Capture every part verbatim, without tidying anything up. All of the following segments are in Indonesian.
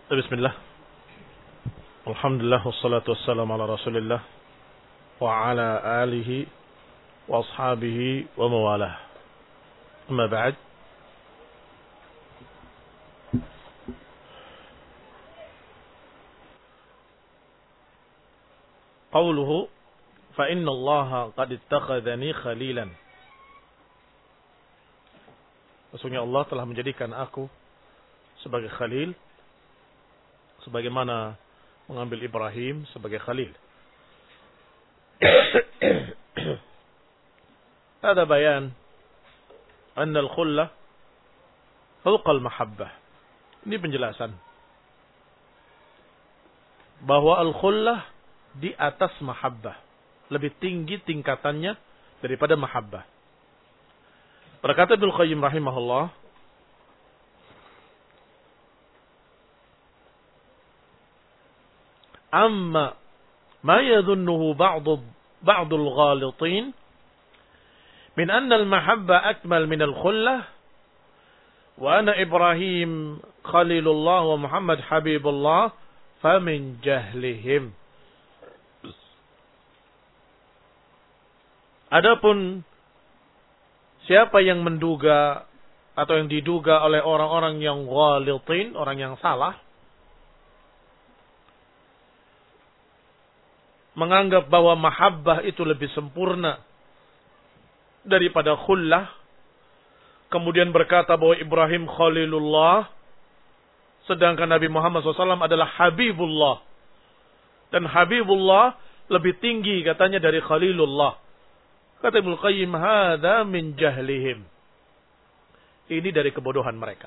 Bismillah. Alhamdulillah wassalatu wassalamu ala Rasulillah wa ala alihi wa ashabihi wa mawalah. Amma ba'd. Qawluhu fa inna Allah qad ittakhadhani khalilan. Sesungguhnya Allah telah menjadikan aku sebagai khalil, sebagaimana mengambil Ibrahim sebagai khalil. Ada bayan anna al-khullah fawqa al-mahabbah. Ini penjelasan bahwa al-khullah di atas mahabbah, lebih tinggi tingkatannya daripada mahabbah. Berkata Ibnu Qayyim rahimahullah, amma ma yadhunnuhu ba'd ba'd al-ghalitin min anna al-mahabba akmal min al-khullah wa ana Ibrahim khalilullah wa Muhammad habibullah famin jahlihim. Adapun siapa yang menduga atau yang diduga oleh orang-orang yang ghalitin, orang yang salah, menganggap bahwa mahabbah itu lebih sempurna daripada khullah, kemudian berkata bahwa Ibrahim khalilullah, sedangkan Nabi Muhammad shallallahu alaihi wasallam adalah habibullah, dan habibullah lebih tinggi katanya dari khalilullah. Kata Ibnu Qayyim, hadza min jahlihim. Ini dari kebodohan mereka.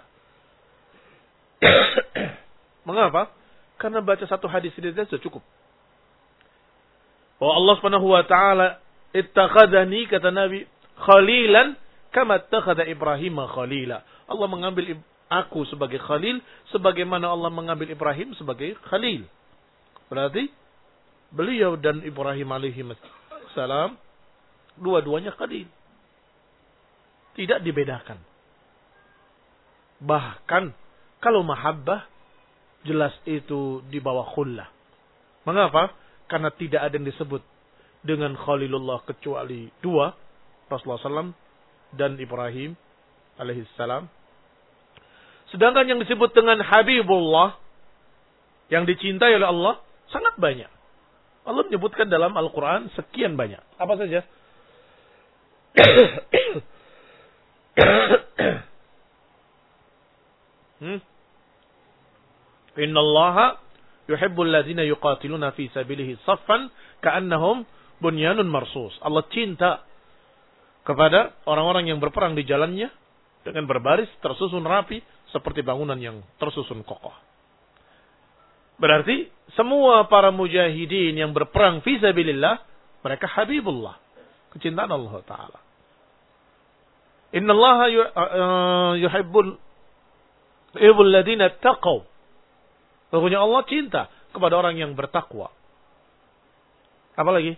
Mengapa? Karena baca satu hadis ini sudah cukup. Bahwa Allah Subhanahu wa taala ittakhadhani, kata Nabi, khalilan kama ittakhadha Ibrahim khalila. Allah mengambil aku sebagai khalil sebagaimana Allah mengambil Ibrahim sebagai khalil. Berarti beliau dan Ibrahim alaihi salam dua-duanya khalil. Tidak dibedakan. Bahkan kalau mahabbah jelas itu di bawah khullah. Mengapa? Karena tidak ada yang disebut dengan Khalilullah kecuali dua, Rasulullah shallallahu alaihi wasallam dan Ibrahim alaihissalam. Sedangkan yang disebut dengan Habibullah, yang dicintai oleh Allah, sangat banyak. Allah menyebutkan dalam Al-Quran sekian banyak. Apa saja? hmm? Inna Allaha yuhibbul ladzina yuqatiluna fi sabilihi saffan ka'annahum bunyanun marsus. Allah cinta kepada orang-orang yang berperang di jalannya dengan berbaris tersusun rapi seperti bangunan yang tersusun kokoh. Berarti semua para mujahidin yang berperang fi sabilillah, mereka habibullah, kecintaan Allah taala. Inna Allaha yuhibbul yuhibbul ladzina taqaw. Sesungguhnya Allah cinta kepada orang yang bertakwa. Apa lagi?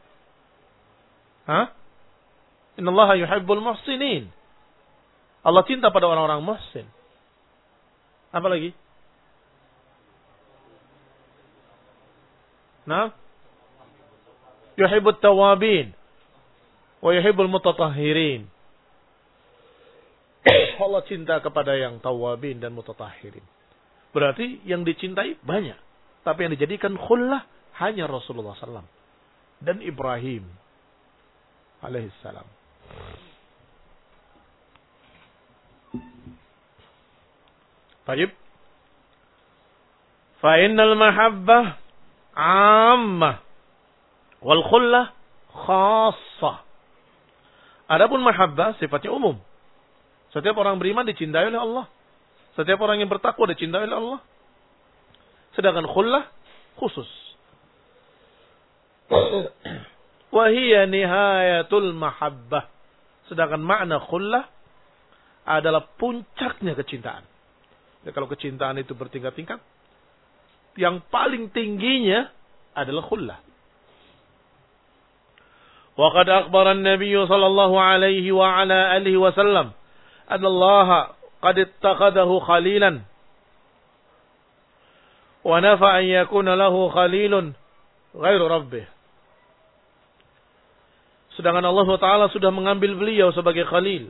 Hah? Innallaha yuhibbul muhsinin. Allah cinta pada orang-orang muhsin. Apa lagi? Nah? Yuhibbut tawabin wa yuhibbul mutatahhirin. Allah cinta kepada yang tawabin dan mutatahhirin. Berarti yang dicintai banyak. Tapi yang dijadikan khullah hanya Rasulullah sallallahu alaihi wasallam dan Ibrahim alaihissalam. Baik. Fa innal mahabbah 'ammah wal khullah khassah. Adapun mahabbah sifatnya umum. Setiap orang beriman dicintai oleh Allah. Setiap orang yang bertakwa dicintai oleh Allah. Sedangkan khullah khusus. Wahiyya nihayatul mahabbah. Sedangkan makna khullah adalah puncaknya kecintaan. Ya, kalau kecintaan itu bertingkat-tingkat, yang paling tingginya adalah khullah. Wa qad akhbara an-nabiy sallallahu alaihi wa ala alihi wasallam anna Allah qad ittakhadahu khalilan wa nafa an yakuna lahu khalilun ghairu rabbih. Sedangkan Allah Ta'ala sudah mengambil beliau sebagai khalil.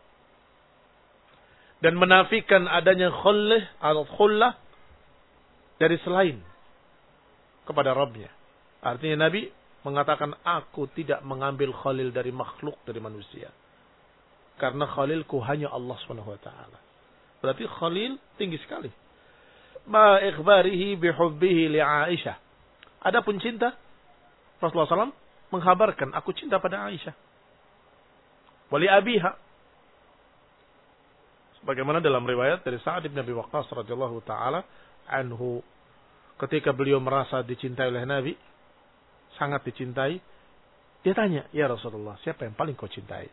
Dan menafikan adanya khullah atau khullah dari selain kepada Rabbnya. Artinya Nabi mengatakan, aku tidak mengambil khalil dari makhluk, dari manusia. Karena khalilku hanya Allah Subhanahu wa taala. Berarti khalil tinggi sekali. Ma ikhbarihi bihubbihi li Aisyah. Adapun cinta, Rasulullah sallallahu alaihi wasallam menghabarkan, aku cinta pada Aisyah. Wali abiha. Sebagaimana dalam riwayat dari Sa'ad bin Abi Waqqas radhiyallahu taala anhu, ketika beliau merasa dicintai oleh Nabi, sangat dicintai, dia tanya, ya Rasulullah, siapa yang paling kau cintai?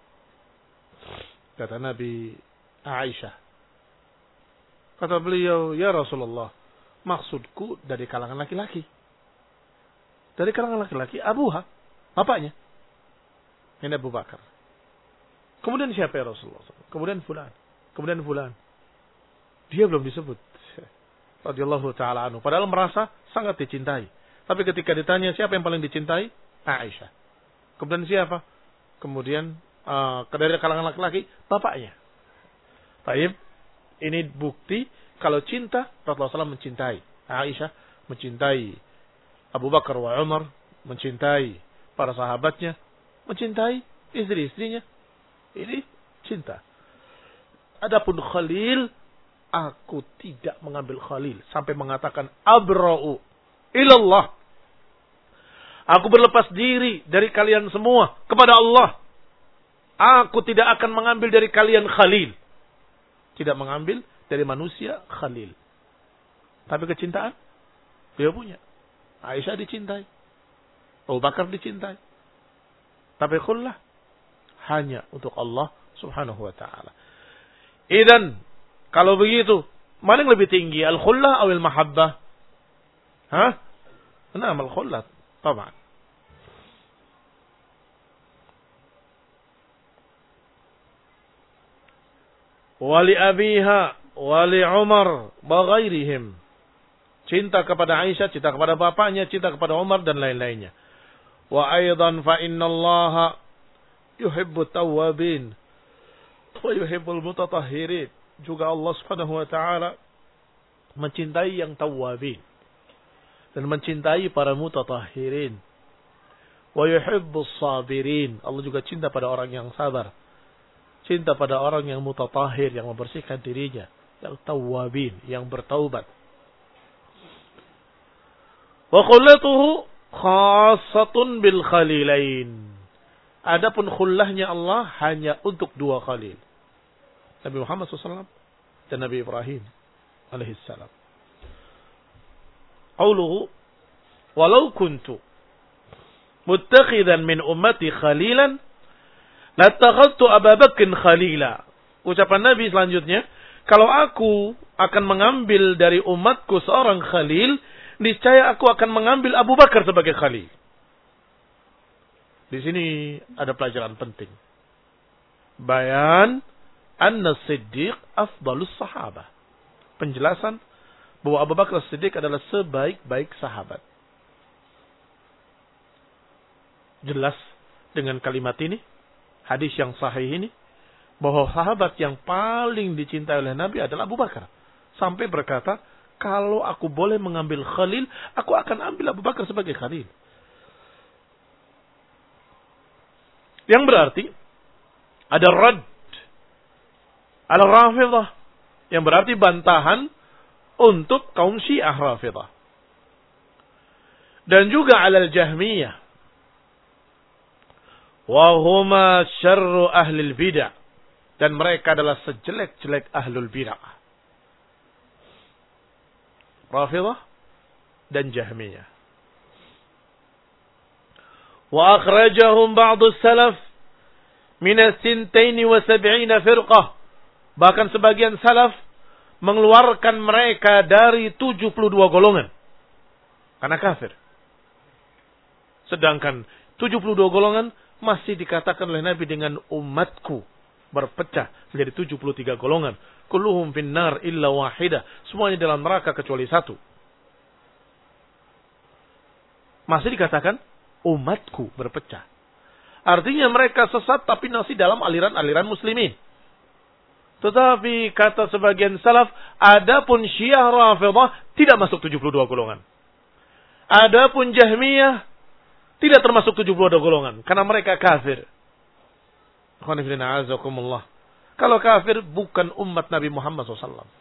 Kata Nabi, Aisyah. Kata beliau, ya Rasulullah, maksudku dari kalangan laki-laki. Dari kalangan laki-laki, Abuha, bapaknya. Ini Abu Bakar. Kemudian siapa ya Rasulullah? Kemudian fulan. Kemudian fulan. Dia belum disebut. Radhiyallahu ta'ala anhu. Padahal merasa sangat dicintai. Tapi ketika ditanya siapa yang paling dicintai? Aisyah. Kemudian siapa? Kemudian uh, dari kalangan laki-laki, bapaknya. Baik. Ini bukti kalau cinta, Rasulullah shallallahu alaihi wasallam mencintai Aisyah, mencintai Abu Bakar wa Umar, mencintai para sahabatnya, mencintai istri-istrinya. Ini cinta. Adapun khalil, aku tidak mengambil khalil. Sampai mengatakan, abra'u ilallah. Aku berlepas diri dari kalian semua kepada Allah. Aku tidak akan mengambil dari kalian khalil. Tidak mengambil dari manusia khalil. Tapi kecintaan, dia punya. Aisyah dicintai. Abu Bakar dicintai. Tapi khullah hanya untuk Allah subhanahu wa ta'ala. Idan, kalau begitu, mana yang lebih tinggi? Al-khullah atau al-mahabbah? Hah? Nah, al-khullah. Taman. Wali abiha, wali Umar, bagairihim. Cinta kepada Aisyah, cinta kepada bapaknya, cinta kepada Umar dan lain-lainnya. Wa aidan fa innallaha yuhibbu tawwabin wa yuhibbul mutatahhirin. Juga Allah Subhanahu wa taala mencintai yang tawwabin dan mencintai para mutatahhirin. Wa yuhibbus sabirin. Allah juga cinta pada orang yang sabar. Cinta pada orang yang mutatahhir, yang membersihkan dirinya, yang tawwabin, yang bertaubat. Wa khullatuhu khassatun bil khalilain. Adapun khullahnya Allah hanya untuk dua khalil. Nabi Muhammad shallallahu alaihi wasallam dan Nabi Ibrahim alaihissalam. Qauluhu, walau kuntu muttakhidan min ummati khalilan latakhadtu Abu Bakr khalila. Ucapan Nabi selanjutnya, kalau aku akan mengambil dari umatku seorang khalil, niscaya aku akan mengambil Abu Bakar sebagai khalil. Di sini ada pelajaran penting. Bayan anna Siddiq afdalus sahabah. Penjelasan bahwa Abu Bakar Siddiq adalah sebaik-baik sahabat. Jelas dengan kalimat ini, hadis yang sahih ini, bahwa sahabat yang paling dicintai oleh Nabi adalah Abu Bakar. Sampai berkata, kalau aku boleh mengambil khalil, aku akan ambil Abu Bakar sebagai khalil. Yang berarti ada rad ala Rafidah, yang berarti bantahan untuk kaum Syiah Rafidah. Dan juga ala Jahmiyah. Wa huma syarru ahli bidah, dan mereka adalah sejelek-jelek ahlul bidah. Rafidah dan Jahmiyah. Wa akhrajahum ba'du salaf min as-sintain wa sab'ina firqah. Bahkan sebagian salaf mengeluarkan mereka dari tujuh puluh dua golongan karena kafir. Sedangkan tujuh puluh dua golongan masih dikatakan oleh Nabi dengan umatku berpecah menjadi tujuh puluh tiga golongan. Kulluhum finnar illa wahidah. Semuanya dalam neraka kecuali satu. Masih dikatakan umatku berpecah. Artinya mereka sesat tapi masih dalam aliran-aliran muslimin. Tetapi kata sebagian salaf, adapun Syiah Rafidhah tidak masuk tujuh puluh dua golongan. Adapun Jahmiyah tidak termasuk tujuh puluh dua golongan karena mereka kafir. Kalau kafir bukan umat Nabi Muhammad shallallahu alaihi wasallam.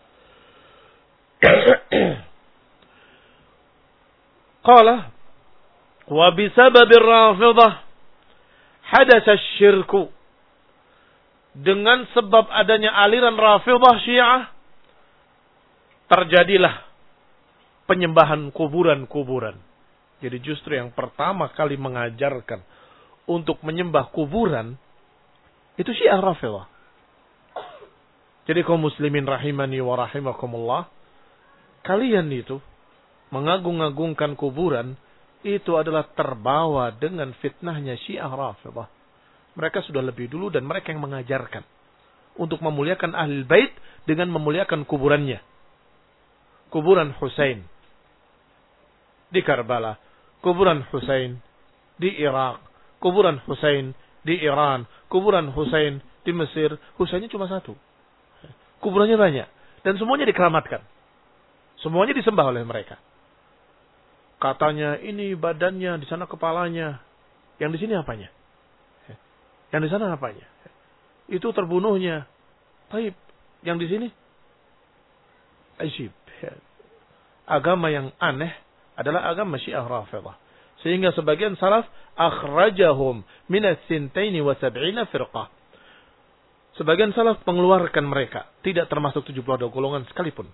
Qala wa bisababir Rafidhah hadatsa syirku. Dengan sebab adanya aliran Rafidhah Syiah, terjadilah penyembahan kuburan-kuburan. Jadi justru yang pertama kali mengajarkan untuk menyembah kuburan, itu Syiah Rafidhah. Jadi kaum muslimin rahimani wa rahimakumullah, kalian itu mengagung-agungkan kuburan, itu adalah terbawa dengan fitnahnya Syiah Rafidhah. Mereka sudah lebih dulu dan mereka yang mengajarkan untuk memuliakan Ahlul Bait dengan memuliakan kuburannya. Kuburan Husain di Karbala, kuburan Husain di Irak, kuburan Husain di Iran, kuburan Husain di Mesir. Husainnya cuma satu. Kuburannya banyak dan semuanya dikeramatkan. Semuanya disembah oleh mereka. Katanya ini badannya, di sana kepalanya. Yang di sini apanya? Yang di sana apanya? Itu terbunuhnya. Baik, yang di sini ajib. Agama yang aneh adalah agama Syiah Rafidhah. Sehingga sebagian salaf akhrajahum minas sintaini wa sab'ina firqah. Sebagian salaf mengeluarkan mereka, tidak termasuk tujuh puluh dua golongan sekalipun.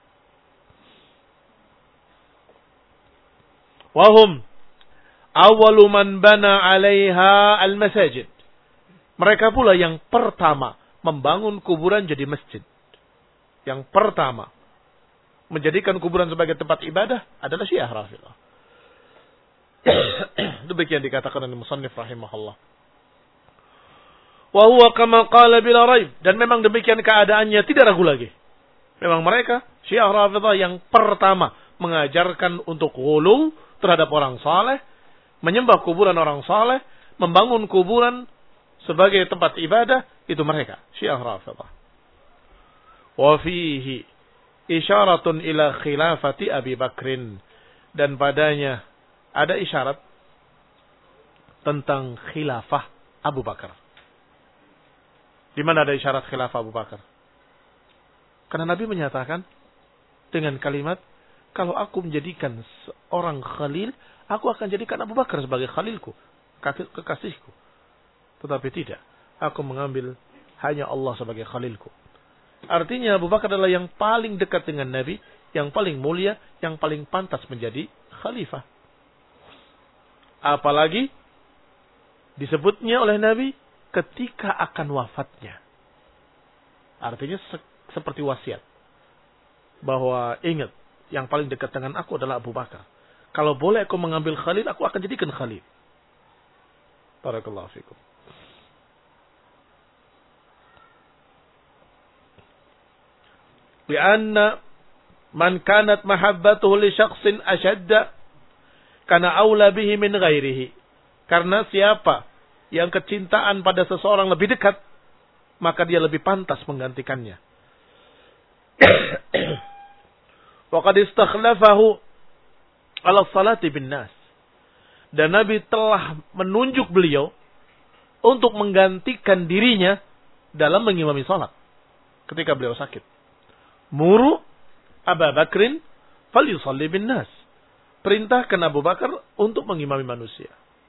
Wahum awwalu man bana 'alaiha al-masajid. Mereka pula yang pertama membangun kuburan jadi masjid. Yang pertama menjadikan kuburan sebagai tempat ibadah adalah Syiah Rafidhah. Demikian dikatakan oleh musannif rahimahullah. Wa huwa kama qala bila raib, dan memang demikian keadaannya, tidak ragu lagi. Memang mereka Syiah Rafidhah yang pertama mengajarkan untuk ghulu terhadap orang saleh, menyembah kuburan orang saleh, membangun kuburan sebagai tempat ibadah, itu mereka Syiah Rafidhah. Wa fihi isyaratun ila khilafati Abi Bakrin, dan padanya ada isyarat tentang khilafah Abu Bakar. Di mana ada isyarat khilafah Abu Bakar? Karena Nabi menyatakan dengan kalimat, kalau aku menjadikan seorang khalil, aku akan jadikan Abu Bakar sebagai khalilku, kekasihku. Tetapi tidak, aku mengambil hanya Allah sebagai khalilku. Artinya Abu Bakar adalah yang paling dekat dengan Nabi, yang paling mulia, yang paling pantas menjadi khalifah. Apalagi disebutnya oleh Nabi ketika akan wafatnya. Artinya se- seperti wasiat. Bahwa ingat, yang paling dekat dengan aku adalah Abu Bakar. Kalau boleh aku mengambil khalil, aku akan jadikan khalil. Barakallahu fikum. Lianna man kanat mahabbatuhu li syakhsin ashadda kana aula bihi min ghairihi. Karena siapa yang kecintaan pada seseorang lebih dekat, maka dia lebih pantas menggantikannya. Wa qad istakhlafahu ala salati bin nas. Dan Nabi telah menunjuk beliau untuk menggantikan dirinya dalam mengimami salat ketika beliau sakit. Muru Abu Bakrin falyusalli bin nas. Perintahkan Abu Bakar untuk mengimami manusia.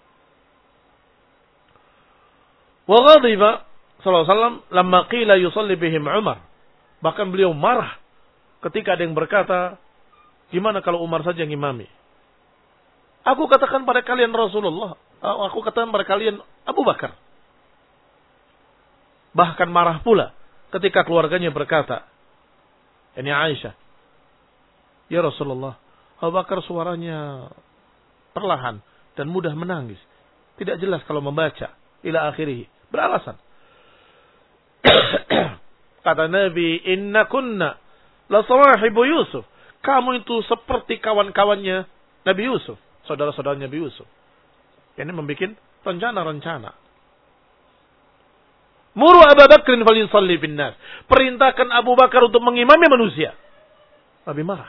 Wa ghadiba sallallahu alaihi wasallam lamma qila yusalli bihim Umar. Bahkan beliau marah ketika ada yang berkata, gimana kalau Umar saja yang imami? Aku katakan pada kalian Rasulullah, aku katakan pada kalian Abu Bakar. Bahkan marah pula ketika keluarganya berkata, ini Aisyah, ya Rasulullah, Abu Bakar suaranya perlahan dan mudah menangis. Tidak jelas kalau membaca. Ila akhirih. Beralasan. Kata Nabi, inna kunna la sawahibu Yusuf. Kamu itu seperti kawan-kawannya Nabi Yusuf. saudara-saudaranya Nabi Yusuf. Ini membuat rencana-rencana. Muru Abu Bakrin falyusalli bin nas. Perintahkan Abu Bakar untuk mengimami manusia. Nabi marah.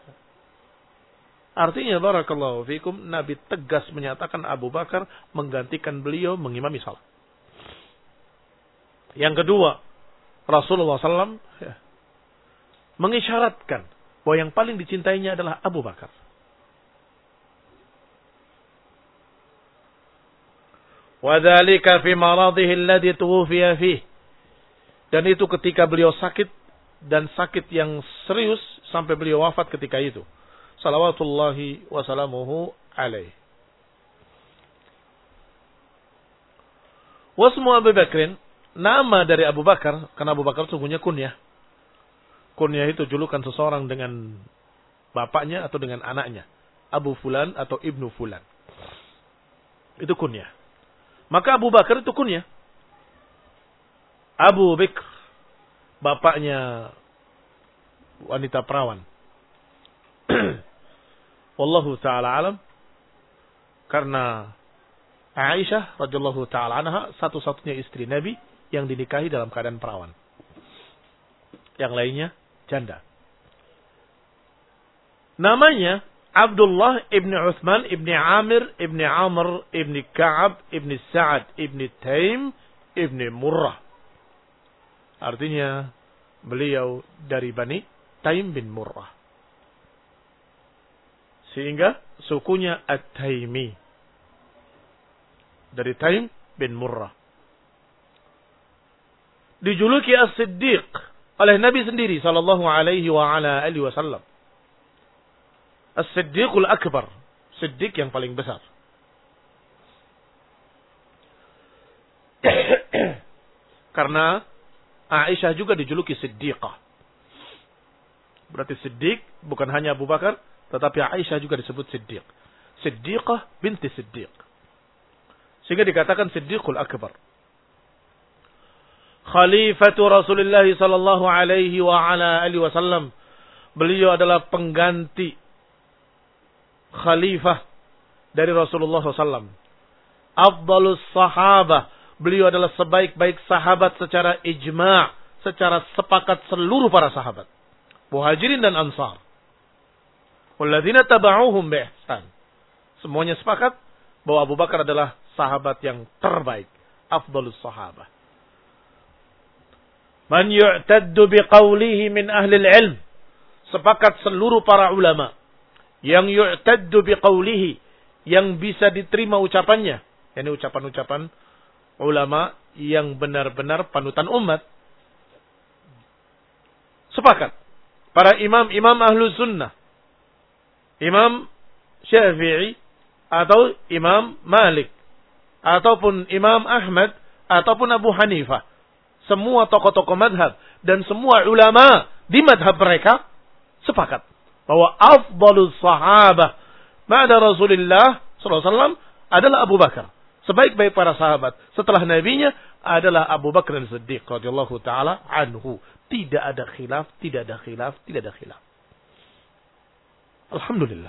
Artinya barakallahu fikum, Nabi tegas menyatakan Abu Bakar menggantikan beliau mengimami salat. Yang kedua, Rasulullah sallallahu alaihi wasallam ya, mengisyaratkan bahwa yang paling dicintainya adalah Abu Bakar. Wadzalika fi maradhihi alladhi tuwfiya fihi. Dan itu ketika beliau sakit, dan sakit yang serius sampai beliau wafat ketika itu. Salawatullahi wasalamuhu alaihi. Wasmu Abu Bakrin, nama dari Abu Bakar, karena Abu Bakar sungguhnya kunyah. Kunyah itu julukan seseorang dengan bapaknya atau dengan anaknya. Abu Fulan atau Ibnu Fulan. Itu kunyah. Maka Abu Bakar itu kunyah. Abu Bakr, bapaknya wanita perawan. Wallahu ta'ala alam. Karena Aisyah radhiyallahu ta'ala anha satu-satunya istri Nabi yang dinikahi dalam keadaan perawan. Yang lainnya janda. Namanya Abdullah ibn Uthman ibn Amir ibn Amr ibn Ka'ab ibn Sa'ad ibn Taim ibn Murrah. Artinya beliau dari Bani Taim bin Murrah. Sehingga sukunya At-Taimi. Dari Taim bin Murrah. Dijuluki As-Siddiq oleh Nabi sendiri sallallahu alaihi wa ala alihi wasallam. As-Siddiqul Akbar, Siddiq yang paling besar. Karena Aisyah juga dijuluki Siddiqah. Berarti Siddiq bukan hanya Abu Bakar, tetapi Aisyah juga disebut Siddiq. Siddiqah binti Siddiq. Sehingga dikatakan Siddiqul Akbar. Khalifatu Rasulullah sallallahu alaihi wa ala alihi wasallam. Beliau adalah pengganti khalifah dari Rasulullah sallallahu alaihi wasallam. Afdalus sahabah. Beliau adalah sebaik-baik sahabat secara ijma', secara sepakat seluruh para sahabat. Muhajirin dan Ansar. Walladzina taba'uhum bi ihsan. Semuanya sepakat bahwa Abu Bakar adalah sahabat yang terbaik. Afdalus sahabah. Man yu'taddu biqaulihi min ahli al-ilm. Sepakat seluruh para ulama yang yu'taddu biqaulihi, yang bisa diterima ucapannya. Ini ucapan-ucapan ulama yang benar-benar panutan umat. Sepakat para imam-imam ahlu sunnah, Imam Syafi'i atau Imam Malik ataupun Imam Ahmad ataupun Abu Hanifah, semua tokoh-tokoh madhab dan semua ulama di madhab mereka sepakat bahwa afdalus sahabah ba'da Rasulullah sallallahu alaihi wasallam adalah Abu Bakar. Sebaik-baik para sahabat setelah nabinya adalah Abu Bakar As-Siddiq radhiyallahu taala anhu. Tidak ada khilaf, tidak ada khilaf, tidak ada khilaf. Alhamdulillah.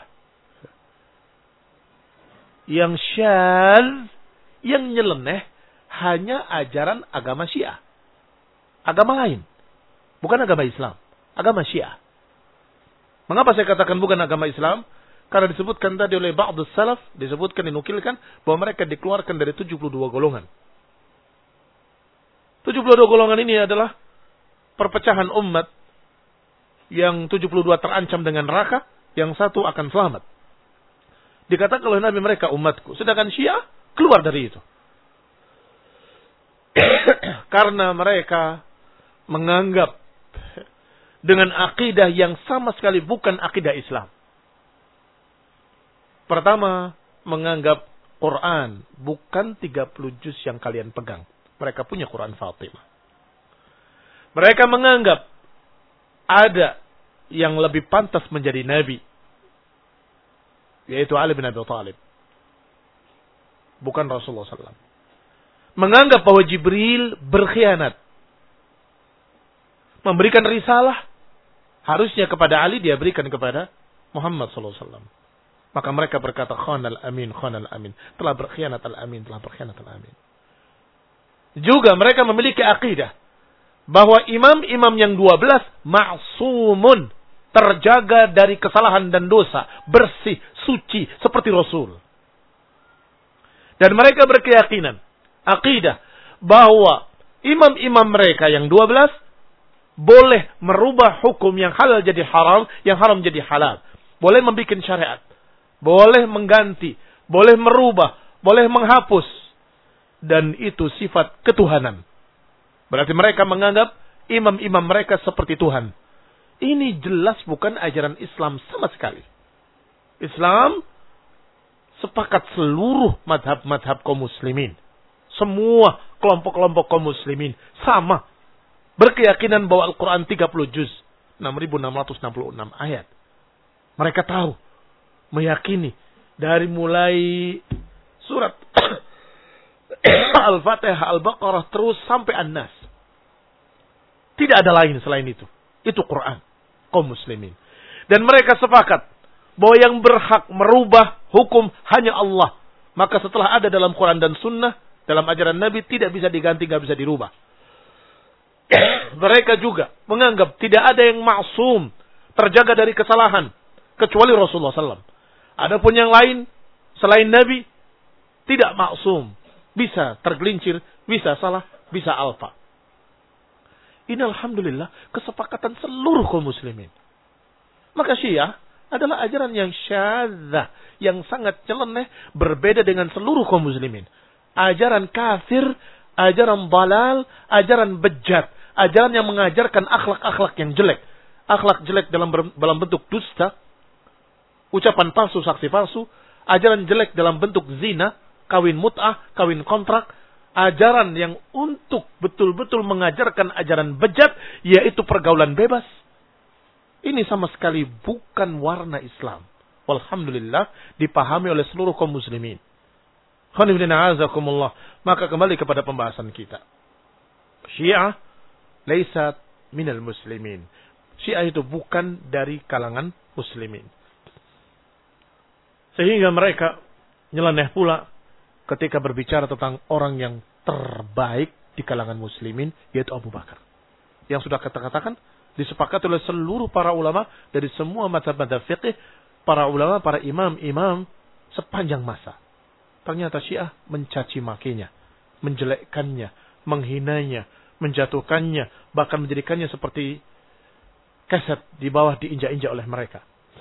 Yang syadz, yang nyeleneh hanya ajaran agama Syiah. Agama lain. Bukan agama Islam, agama Syiah. Mengapa saya katakan bukan agama Islam? Karena disebutkan tadi oleh ba'dus salaf, disebutkan, dinukilkan bahwa mereka dikeluarkan dari tujuh puluh dua golongan. tujuh puluh dua golongan ini adalah perpecahan umat. Yang tujuh puluh dua terancam dengan neraka, yang satu akan selamat. Dikatakan oleh Nabi mereka umatku. Sedangkan Syiah keluar dari itu. Karena mereka menganggap dengan akidah yang sama sekali bukan akidah Islam. Pertama, menganggap Quran bukan tiga puluh juz yang kalian pegang. Mereka punya Quran Fatimah. Mereka menganggap ada yang lebih pantas menjadi nabi, yaitu Ali bin Abi Thalib, bukan Rasulullah sallallahu alaihi wasallam. Menganggap bahwa Jibril berkhianat, memberikan risalah harusnya kepada Ali, dia berikan kepada Muhammad sallallahu alaihi wasallam. Maka mereka berkata, khanal amin, khanal amin. Telah berkhianat al-amin, telah berkhianat al-amin. Juga mereka memiliki akidah bahwa imam-imam yang dua belas ma'sumun, terjaga dari kesalahan dan dosa, bersih, suci, seperti Rasul. Dan mereka berkeyakinan, akidah, bahwa imam-imam mereka yang dua belas boleh merubah hukum yang halal jadi haram, yang haram jadi halal. Boleh membuat syariat, boleh mengganti, boleh merubah, boleh menghapus. Dan itu sifat ketuhanan. Berarti mereka menganggap imam-imam mereka seperti Tuhan. Ini jelas bukan ajaran Islam sama sekali. Islam sepakat seluruh madhab-madhab kaum muslimin. Semua kelompok-kelompok kaum muslimin sama. Berkeyakinan bahwa Al-Quran tiga puluh juz. enam ribu enam ratus enam puluh enam ayat. Mereka tahu. Meyakini. Dari mulai surat Al-Fatihah, Al-Baqarah terus sampai An-Nas. Tidak ada lain selain itu. Itu Quran. Kaum muslimin. Dan mereka sepakat bahwa yang berhak merubah hukum hanya Allah. Maka setelah ada dalam Quran dan Sunnah, dalam ajaran Nabi, tidak bisa diganti, tidak bisa dirubah. Mereka juga menganggap tidak ada yang maksum, terjaga dari kesalahan, kecuali Rasulullah shallallahu alaihi wasallam. Adapun yang lain, selain Nabi, tidak maksum. Bisa tergelincir, bisa salah, bisa alfa. Ini alhamdulillah kesepakatan seluruh kaum muslimin. Maka Syiah adalah ajaran yang syadzah, yang sangat nyeleneh, berbeda dengan seluruh kaum muslimin. Ajaran kafir, ajaran balal, ajaran bejat, ajaran yang mengajarkan akhlak-akhlak yang jelek. Akhlak jelek dalam dalam bentuk dusta, ucapan palsu, saksi palsu, ajaran jelek dalam bentuk zina, kawin mut'ah, kawin kontrak, ajaran yang untuk betul-betul mengajarkan ajaran bejat, yaitu pergaulan bebas. Ini sama sekali bukan warna Islam. Walhamdulillah dipahami oleh seluruh kaum muslimin. Maka kembali kepada pembahasan kita. Syiah laisat minal muslimin. Syiah itu bukan dari kalangan muslimin. Sehingga mereka nyeleneh pula ketika berbicara tentang orang yang terbaik di kalangan muslimin, yaitu Abu Bakar. Yang sudah kita katakan, disepakati oleh seluruh para ulama dari semua mazhab-mazhab fiqih, para ulama, para imam-imam sepanjang masa. Ternyata Syiah mencaci makinya, menjelekkannya, menghinanya, menjatuhkannya, bahkan menjadikannya seperti keset di bawah diinjak-injak oleh mereka.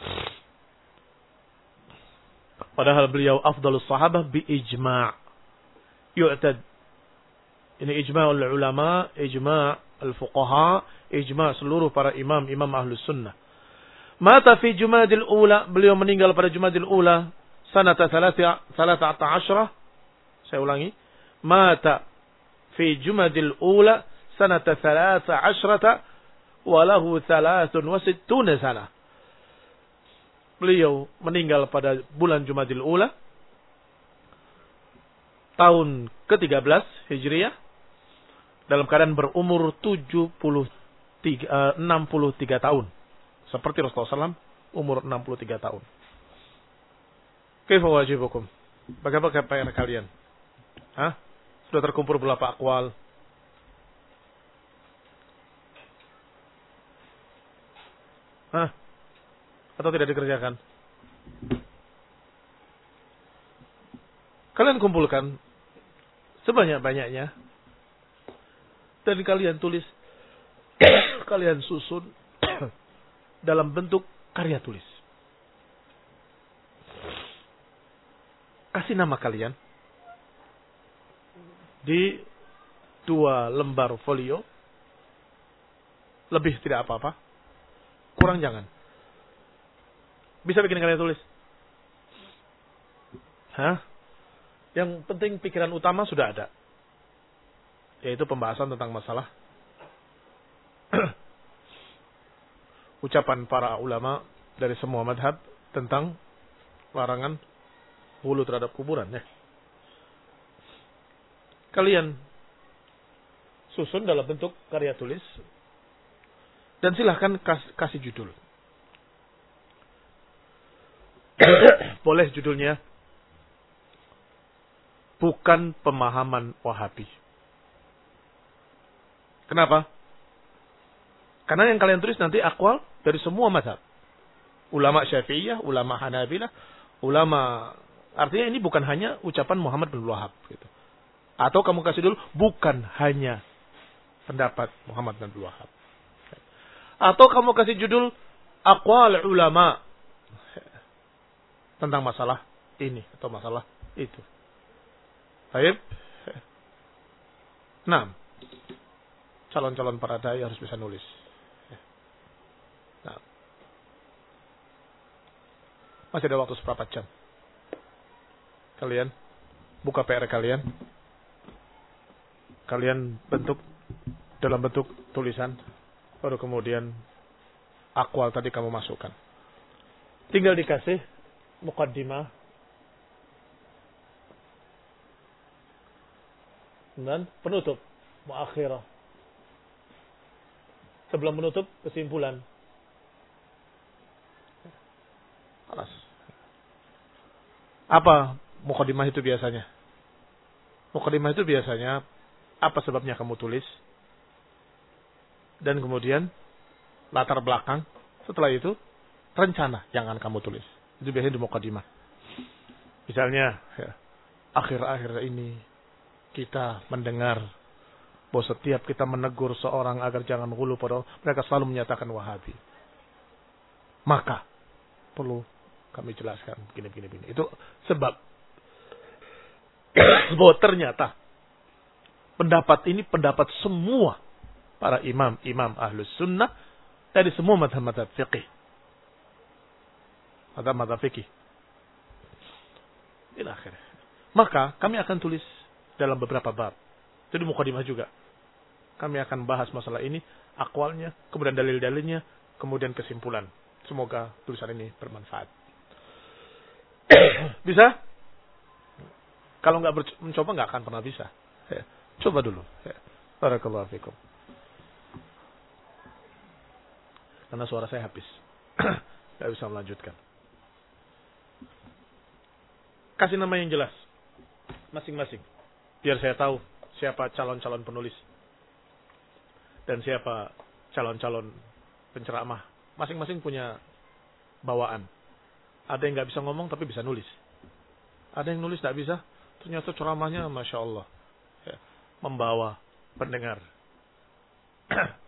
Padahal beliau afdalus sahabah bi ijma' yu'tad. Ini ijma' ulama, ijma' al-fuqaha, ijma' seluruh para imam, imam ahlus sunnah. Mata fi Jumadil Ula, beliau meninggal pada Jumadil Ula sanata thalathata ashra. Saya ulangi. Mata fi Jumadil Ula sanata thalatha ashrata wa lahu thalathun wa sittuna sana. Beliau meninggal pada bulan Jumadil Ula tahun ke tiga belas Hijriah dalam keadaan berumur tujuh puluh tiga, enam puluh tiga tahun. Seperti Rasulullah shallallahu alaihi wasallam umur enam puluh tiga tahun. Kaifa wajibukum? Bagaimana P R kalian? Hah? Sudah terkumpul berapa akwal? Hah? Atau tidak dikerjakan? Kalian kumpulkan sebanyak-banyaknya dan kalian tulis, kalian susun dalam bentuk karya tulis. Kasih nama kalian di dua lembar folio, lebih tidak apa-apa, kurang jangan. Bisa bikin kalian tulis. Hah? Yang penting pikiran utama sudah ada. Yaitu pembahasan tentang masalah ucapan para ulama dari semua madhab tentang larangan hulu terhadap kuburan. Ya. Kalian susun dalam bentuk karya tulis. Dan silahkan kas, kasih judul. boleh judulnya bukan pemahaman Wahabi. Kenapa? Karena yang kalian tulis nanti akwal dari semua mazhab. Ulama Syafi'iyah, ulama Hanabilah, ulama, artinya ini bukan hanya ucapan Muhammad bin Wahab gitu. Atau kamu kasih dulu bukan hanya pendapat Muhammad bin Wahab. Atau kamu kasih judul aqwal ulama tentang masalah ini atau masalah itu. Baik. Nah, calon-calon para dai harus bisa nulis. Nah. Masih ada waktu seberapa jam? Kalian buka P R kalian. Kalian bentuk dalam bentuk tulisan. Baru kemudian akwal tadi kamu masukkan. Tinggal dikasih muqaddimah. Dan penutup. Muakhirah. Sebelum menutup, kesimpulan. Alas. Apa muqaddimah itu biasanya? Muqaddimah itu biasanya apa sebabnya kamu tulis? Dan kemudian latar belakang. Setelah itu rencana yang akan kamu tulis. Itu biasanya di muqaddimah. Misalnya ya, akhir-akhir ini kita mendengar bahwa setiap kita menegur seorang agar jangan ghulu pada mereka selalu menyatakan Wahabi. Maka perlu kami jelaskan begini begini begini. Itu sebab bahwa ternyata pendapat ini pendapat semua para imam-imam Ahlus Sunnah dari semua mazhab-mazhab fiqih. Mazhab-mazhab fiqih. Ila akhir. Maka kami akan tulis dalam beberapa bab. Itu di muqaddimah juga. Kami akan bahas masalah ini, akwalnya, kemudian dalil-dalilnya, kemudian kesimpulan. Semoga tulisan ini bermanfaat. Bisa? Kalau nggak mencoba nggak akan pernah bisa. Ya. Coba dulu. Ya. Barakallahu fikum. Karena suara saya habis. Nggak bisa melanjutkan. Kasih nama yang jelas. Masing-masing. Biar saya tahu siapa calon-calon penulis. Dan siapa calon-calon penceramah. Masing-masing punya bawaan. Ada yang nggak bisa ngomong tapi bisa nulis. Ada yang nulis nggak bisa. Ternyata ceramahnya Masya Allah. Ya, membawa pendengar.